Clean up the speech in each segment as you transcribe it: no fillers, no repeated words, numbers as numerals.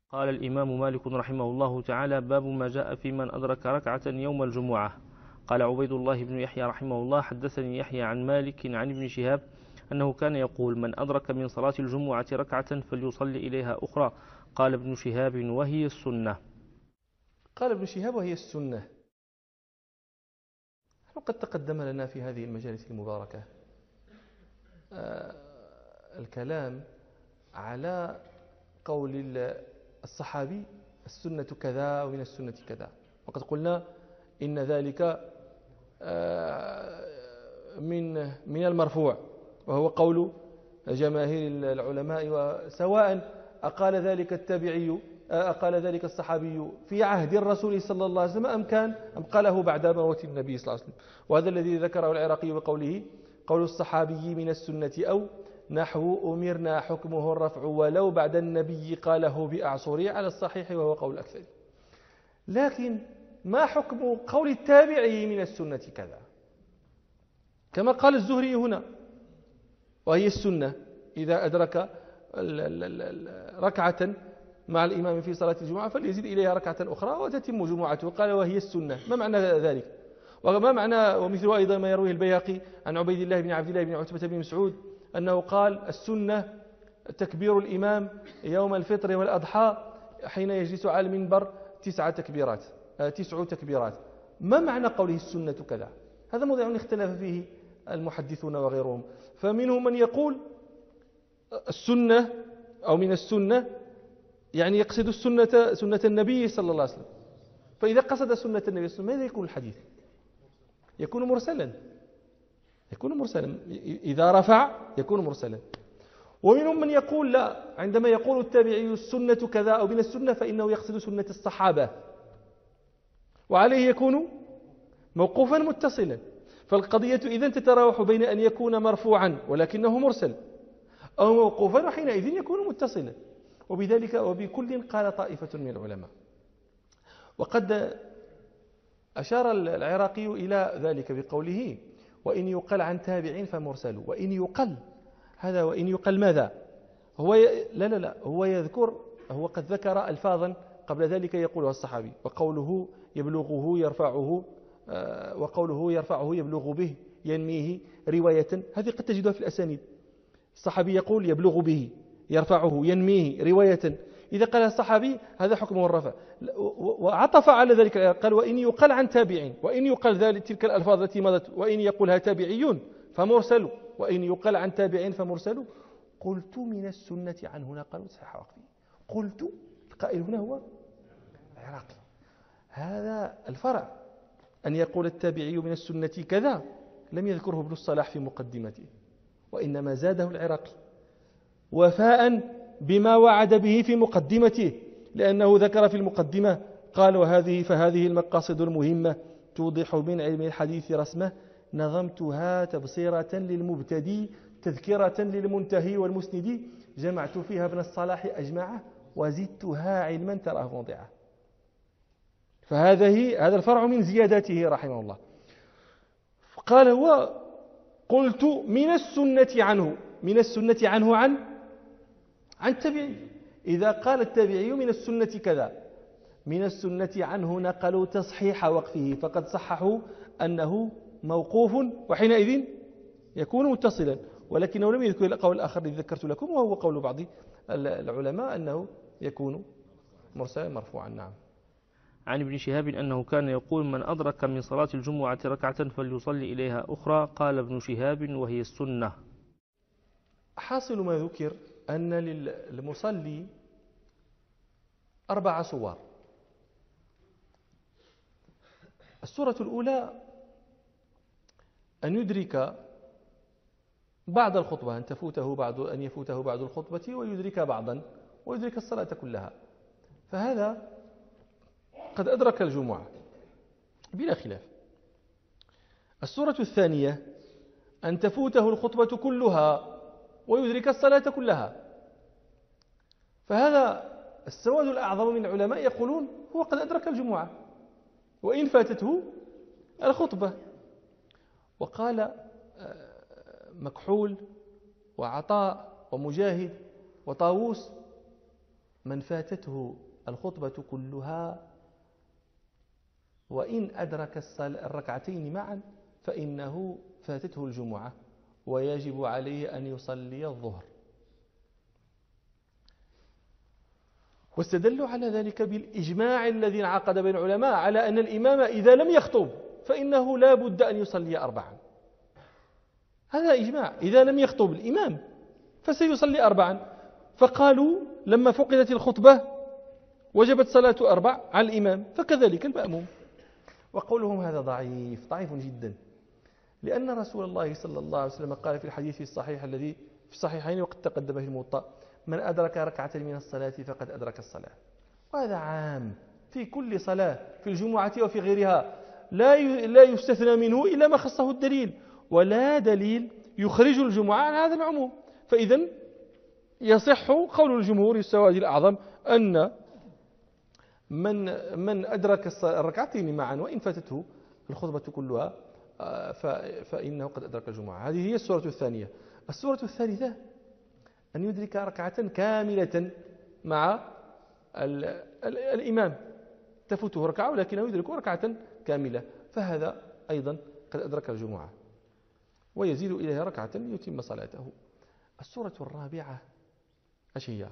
قال الإمام مالك رحمه الله تعالى: باب ما جاء في من أدرك ركعة يوم الجمعة. قال عبيد الله بن يحيى رحمه الله: حدثني يحيى عن مالك عن ابن شهاب أنه كان يقول: من أدرك من صلاة الجمعة ركعة فليصلي إليها أخرى. قال ابن شهاب: وهي السنة. قال ابن شهاب: وهي السنة. وقد تقدم لنا في هذه المجالس المباركة الكلام على قول الصحابي: السنة كذا ومن السنة كذا. وقد قلنا إن ذلك من المرفوع، وهو قول جماهير العلماء، وسواء أقال ذلك التابعي أقال ذلك الصحابي في عهد الرسول صلى الله عليه وسلم أم قاله بعد موت النبي صلى الله عليه وسلم. وهذا الذي ذكره العراقي بقوله: قول الصحابي من السنة، أو نحو أمرنا حكمه الرفع ولو بعد النبي قاله بأعصره، على الصحيح وهو قول الأكثر. لكن ما حكم قول التابعي من السنة كذا؟ كما قال الزهري هنا: وهي السنة إذا أدرك ركعة مع الإمام في صلاة الجمعة فليزيد إليها ركعة أخرى وتتم جمعته. قال: وهي السنة. ما معنى ذلك؟ وما معنى ومثل أيضا ما يرويه البيهقي عن عبيد الله بن عبد الله بن عتبة بن مسعود أنه قال: السنة تكبير الإمام يوم الفطر والأضحى حين يجلس على المنبر 9 تكبيرات. ما معنى قوله السنة كذا؟ هذا موضوع اختلف فيه المحدثون وغيرهم. فمنهم من يقول السنة أو من السنة يعني يقصد سنة النبي صلى الله عليه وسلم. فإذا قصد سنة النبي صلى الله عليه وسلم ماذا يكون الحديث؟ يكون مرسلا. إذا رفع يكون مرسلا. ومنهم من يقول لا، عندما يقول التابعي السنة كذا أو من السنة فإنه يقصد سنة الصحابة، وعليه يكون موقوفا متصلا. فالقضية إذن تتراوح بين أن يكون مرفوعا ولكنه مرسل، أو موقوفا وحينئذ يكون متصلا. وبذلك وبكل قال طائفة من العلماء. وقد أشار العراقي إلى ذلك بقوله: وإن يقل عن تابع فمرسل. وإن يقل ماذا؟ هو يذكر، هو قد ذكر ألفاظا قبل ذلك يقولها الصحابي، وقوله يبلغه يرفعه، وقوله يرفعه يبلغ به ينميه رواية، هذه قد تجدها في الأسانيد. الصحابي يقول يبلغ به يرفعه ينميه رواية. إذا قال الصحابي هذا حكمه الرفع. وعطف على ذلك قال: وإن يقال عن تابعين. وإن يقال ذلك تلك الألفاظ التي مضت، وإن يقولها تابعيون فمرسل، وإن يقال عن تابعين فمرسل. قلت من السنة عنه نقل صحيح وقفي. قلت، القائل هنا هو العراقي. هذا الفرع أن يقول التابعي من السنة كذا لم يذكره ابن الصلاح في مقدمته، وإنما زاده العراقي وفاء بما وعد به في مقدمته، لأنه ذكر في المقدمة قال: فهذه المقاصد المهمة توضح من علم الحديث رسمه، نظمتها تبصيرة للمبتدي تذكرة للمنتهي والمسند، جمعت فيها ابن الصلاح أجمعه وزدتها علما تراه موضعه. هذا الفرع من زياداته رحمه الله. قال هو: قلت من السنة عنه عن التابعي. إذا قال التابعي من السنة كذا، من السنة عنه نقلوا تصحيح وقفه، فقد صححوا أنه موقوف، وحينئذ يكون متصلا. ولكنه لم يذكر القول الآخر الذي ذكرت لكم، وهو قول بعض العلماء أنه يكون مرسلا مرفوعا. نعم. عن ابن شهاب أنه كان يقول: من أدرك من صلاة الجمعة ركعة فليصلي إليها أخرى. قال ابن شهاب: وهي السنة. حاصل ما ذكر أن للمصلي 4 صور. الصورة الأولى أن يدرك بعض الخطبة، أن يفوته بعض الخطبة ويدرك بعضا، ويدرك الصلاة كلها، فهذا قد أدرك الجمعة بلا خلاف. الصورة الثانية أن تفوته الخطبة كلها ويدرك الصلاة كلها، فهذا السواد الأعظم من العلماء يقولون هو قد أدرك الجمعة وإن فاتته الخطبة. وقال مكحول وعطاء ومجاهد وطاووس: من فاتته الخطبة كلها وإن أدرك الركعتين معا فإنه فاتته الجمعة ويجب عليه أن يصلي الظهر. واستدلوا على ذلك بالإجماع الذي انعقد بين العلماء على أن الإمام إذا لم يخطب فإنه لا بد أن يصلي 4. هذا إجماع، إذا لم يخطب الإمام فسيصلي 4. فقالوا لما فقدت الخطبة وجبت صلاة 4 على الإمام، فكذلك المأموم. وقولهم هذا ضعيف جدا، لأن رسول الله صلى الله عليه وسلم قال في الحديث الصحيح الذي في الصحيحين وقد تقدم في الموطأ: من أدرك ركعة من الصلاة فقد أدرك الصلاة. وهذا عام في كل صلاة، في الجمعة وفي غيرها، لا يستثنى منه إلا ما خصه الدليل، ولا دليل يخرج الجمعة عن هذا العموم. فإذا يصح قول الجمهور السواد الأعظم أن من أدرك الركعتين معا وإن فاتته الخطبة كلها فإنه قد أدرك الجمعة. هذه هي السورة الثانية. السورة الثالثة أن يدرك ركعة كاملة مع الإمام، تفوته ركعة ولكنه يدرك ركعة كاملة، فهذا أيضا قد أدرك الجمعة ويزيد إليها ركعة ليتم صلاته. السورة الرابعة ايش هي؟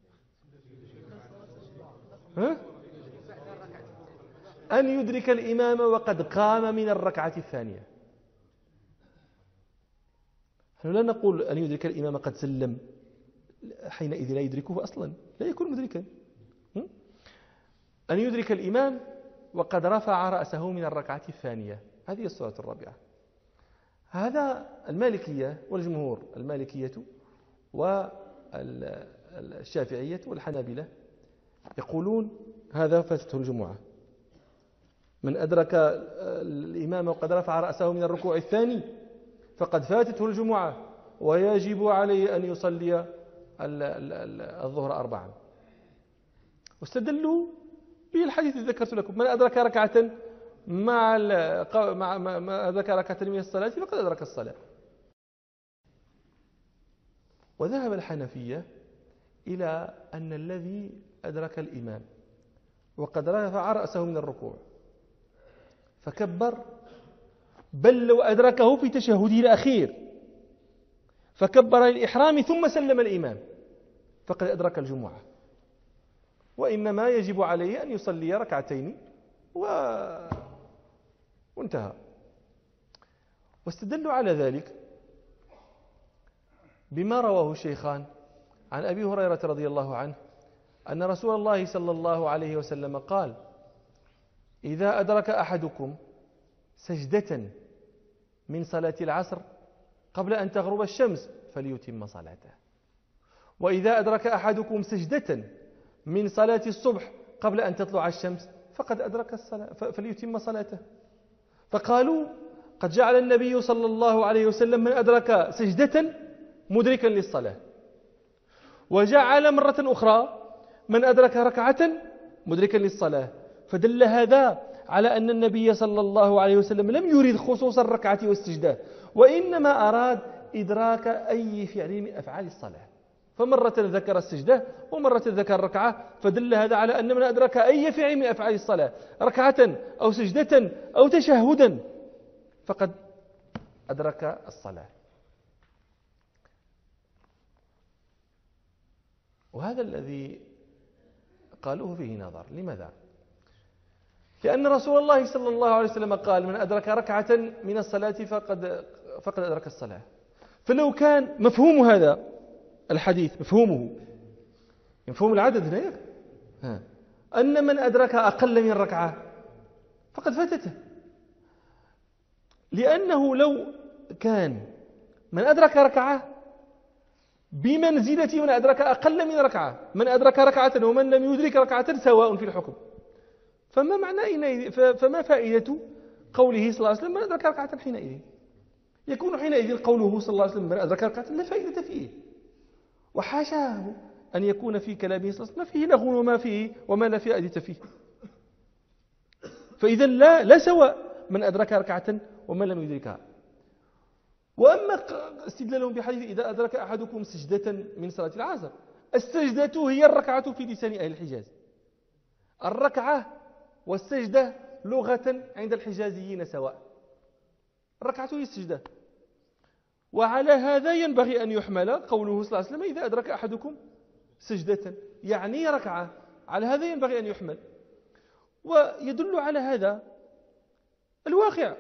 أن يدرك الإمام وقد قام من الركعة الثانية. نحن لا نقول أن يدرك الإمام قد سلم، حينئذ لا يدركه أصلا، لا يكون مدركا. أن يدرك الإمام وقد رفع رأسه من الركعة الثانية، هذه السورة الرابعة. هذا المالكية والجمهور، المالكية والشافعية والحنابلة يقولون هذا فاتته الجمعة. من أدرك الإمام وقد رفع رأسه من الركوع الثاني فقد فاتته الجمعة ويجب عليه أن يصلي الظهر 4. واستدلوا بالحديث الذي ذكرت لكم: من أدرك ركعة ما أدرك ركعة من الصلاة فقد أدرك الصلاة. وذهب الحنفية إلى أن الذي أدرك الإمام وقد رفع رأسه من الركوع فكبر، بل لو أدركه في تشهده الأخير فكبر للإحرام ثم سلم الإمام فقد أدرك الجمعة، وإنما يجب عليه أن يصلي ركعتين وانتهى. واستدلوا على ذلك بما رواه الشيخان عن أبي هريرة رضي الله عنه أن رسول الله صلى الله عليه وسلم قال: إذا أدرك أحدكم سجدة من صلاة العصر قبل أن تغرب الشمس فليتم صلاته، وإذا أدرك أحدكم سجدة من صلاة الصبح قبل أن تطلع الشمس فقد أدرك الصلاة فليتم صلاته. فقالوا: قد جعل النبي صلى الله عليه وسلم من أدرك سجدة مدركا للصلاة، وجعل مرة أخرى من أدرك ركعة مدركا للصلاة، فدل هذا على أن النبي صلى الله عليه وسلم لم يريد خصوص الركعة والسجدة، وإنما أراد إدراك أي فعل من أفعال الصلاة، فمرة ذكر السجدة ومرة ذكر الركعة، فدل هذا على أن من أدرك أي فعل من أفعال الصلاة ركعة أو سجدة أو تشهدا فقد أدرك الصلاة. وهذا الذي قالوه فيه نظر. لماذا؟ لأن رسول الله صلى الله عليه وسلم قال: من أدرك ركعة من الصلاة فقد أدرك الصلاة. فلو كان مفهوم هذا الحديث، مفهوم العدد هنا أن من أدرك أقل من ركعة فقد فاتته، لأنه لو كان من أدرك ركعة بمنزلة من أدرك أقل من ركعة، من أدرك ركعة ومن لم يدرك ركعة سواء في الحكم، فما فائدة قوله صلى الله عليه وسلم من أدرك ركعة حينئذ؟ يكون حينئذ قوله صلى الله عليه وسلم من أدرك ركعة لا فائدة فيه، وحاشاه أن يكون في كلامه صلى الله عليه وسلم فيه لغو وما لا فائدة فيه. فإذا لا سواء من أدرك ركعة ومن لم يدركها. وأما استدلالهم بحديث إذا أدرك أحدكم سجدة من صلاة العصر، السجدة هي الركعة في لسان أهل الحجاز. الركعة والسجدة لغة عند الحجازيين سواء، الركعة هي السجدة. وعلى هذا ينبغي أن يحمل قوله صلى الله عليه وسلم إذا أدرك أحدكم سجدة، يعني ركعة، على هذا ينبغي أن يحمل. ويدل على هذا الواقع،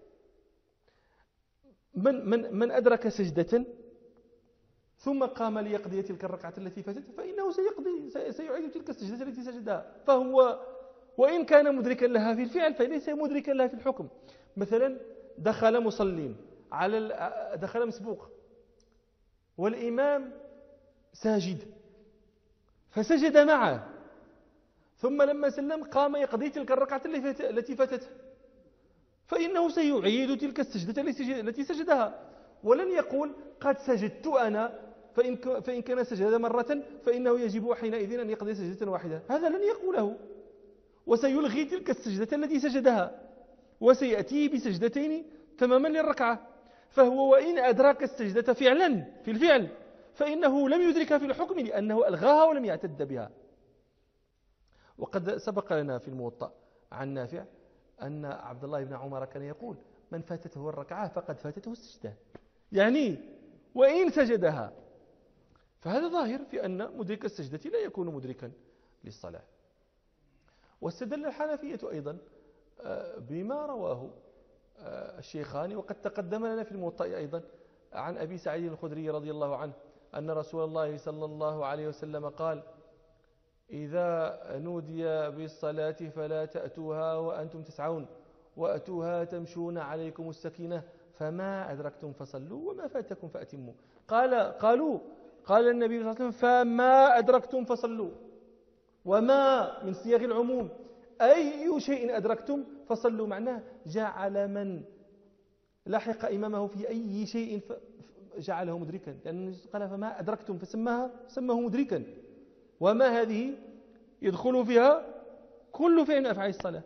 من أدرك سجدة ثم قام ليقضي تلك الركعة التي فاتته فإنه سيعيد تلك السجدة التي سجدها، فهو وإن كان مدركا لها في الفعل فليس مدركا لها في الحكم. مثلا دخل مصلين دخل مسبوق والإمام ساجد فسجد معه، ثم لما سلم قام يقضي تلك الركعة التي فاتته، فإنه سيعيد تلك السجدة التي سجدها، ولن يقول قد سجدت أنا، فإن كان سجد مرة فإنه يجب حينئذ أن يقضي سجدة واحدة، هذا لن يقوله، وسيلغي تلك السجدة التي سجدها وسيأتي بسجدتين تماما للركعة. فهو وإن أدرك السجدة فعلا في الفعل فإنه لم يدركها في الحكم لأنه ألغاها ولم يعتد بها. وقد سبق لنا في الموطأ عن نافع أن عبد الله بن عمر كان يقول من فاتته الركعة فقد فاتته السجدة، يعني وإن سجدها، فهذا ظاهر في أن مدرك السجدة لا يكون مدركا للصلاة. واستدل الحنفية أيضا بما رواه الشيخان وقد تقدم لنا في الموطأ أيضا عن أبي سعيد الخدري رضي الله عنه أن رسول الله صلى الله عليه وسلم قال إذا نودي بالصلاة فلا تأتوها وأنتم تسعون وأتوها تمشون عليكم السكينة فما أدركتم فصلوا وما فاتكم فأتموا. قال النبي صلى الله عليه وسلم فما أدركتم فصلوا، وما من صيغ العموم، أي شيء أدركتم فصلوا، معناه جعل من لحق إمامه في أي شيء جعله مدركا، لأنه قال فما أدركتم فسماه مدركا، وما هذه يدخل فيها كل فعل من أفعال الصلاة.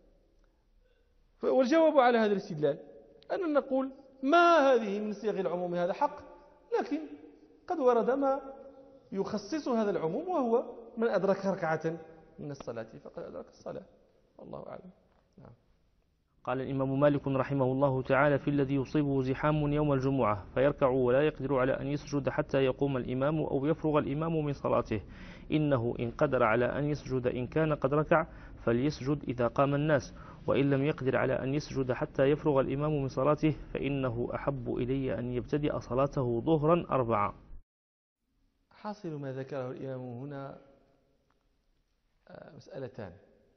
والجواب على هذا الاستدلال أن نقول ما هذه من صيغ العموم هذا حق، لكن قد ورد ما يخصص هذا العموم، وهو من أدرك ركعة من الصلاة فقد أدرك الصلاة، الله أعلم. نعم. قال الإمام مالك رحمه الله تعالى في الذي يصيبه زحام يوم الجمعة فيركع ولا يقدر على أن يسجد حتى يقوم الإمام أو يفرغ الإمام من صلاته، إنه إن قدر على أن يسجد إن كان قد ركع فليسجد إذا قام الناس، وإن لم يقدر على أن يسجد حتى يفرغ الإمام من صلاته فإنه أحب إلي أن يبتدئ صلاته ظهرا 4. حاصل ما ذكره الإمام هنا مسألتان.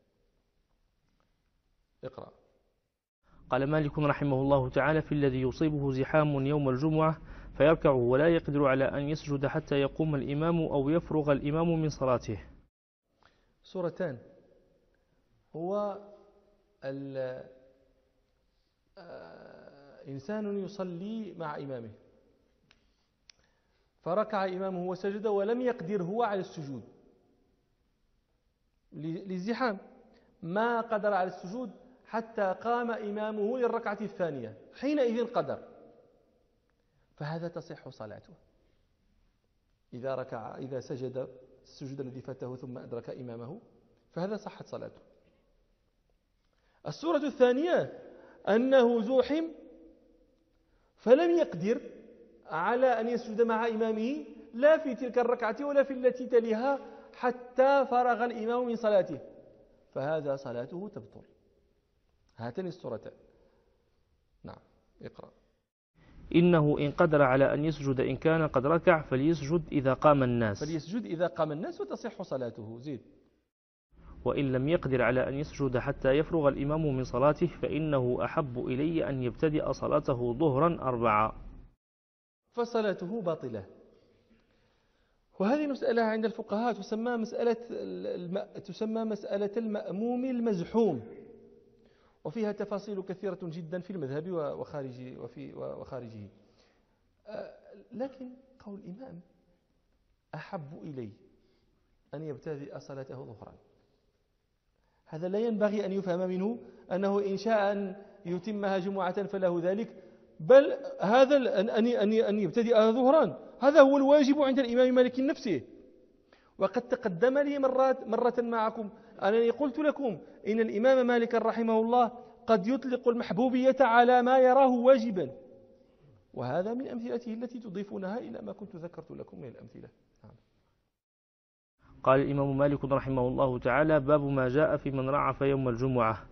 اقرأ. قال مالك رحمه الله تعالى في الذي يصيبه زحام يوم الجمعة فيركع ولا يقدر على أن يسجد حتى يقوم الإمام أو يفرغ الإمام من صلاته. سورتان. هو إنسان يصلي مع إمامه فركع إمامه وسجد ولم يقدر هو على السجود للزحام، ما قدر على السجود حتى قام إمامه للركعة الثانية، حينئذ قدر، فهذا تصح صلاته إذا سجد السجود الذي فاته ثم أدرك إمامه، فهذا صحت صلاته. السورة الثانية أنه زوحم فلم يقدر على أن يسجد مع إمامه لا في تلك الركعة ولا في التي تليها حتى فرغ الإمام من صلاته، فهذا صلاته تبطل. هاتين السورتان. نعم. اقرأ. إنه إن قدر على أن يسجد إن كان قد ركع فليسجد إذا قام الناس وتصح صلاته. زيد. وإن لم يقدر على أن يسجد حتى يفرغ الإمام من صلاته فإنه أحب إلي أن يبتدئ صلاته ظهرا 4. فصلاته باطلة. وهذه مسألة عند الفقهاء تسمى مسألة المأموم المزحوم، وفيها تفاصيل كثيرة جدا في المذهب وخارجه. لكن قول الإمام أحب إلي أن يبتدئ صلاته ظهرا، هذا لا ينبغي أن يفهم منه أنه إن شاء أن يتمها جمعة فله ذلك، بل هذا أن يبتدئ ظهرا هذا هو الواجب عند الإمام مالك نفسه، وقد تقدم لي مرة معكم أنني قلت لكم إن الإمام مالك رحمه الله قد يطلق المحبوبية على ما يراه واجبا، وهذا من أمثلته التي تضيفونها إلى ما كنت ذكرت لكم من الأمثلة. قال الإمام مالك رحمه الله تعالى: باب ما جاء في من رعف يوم الجمعة.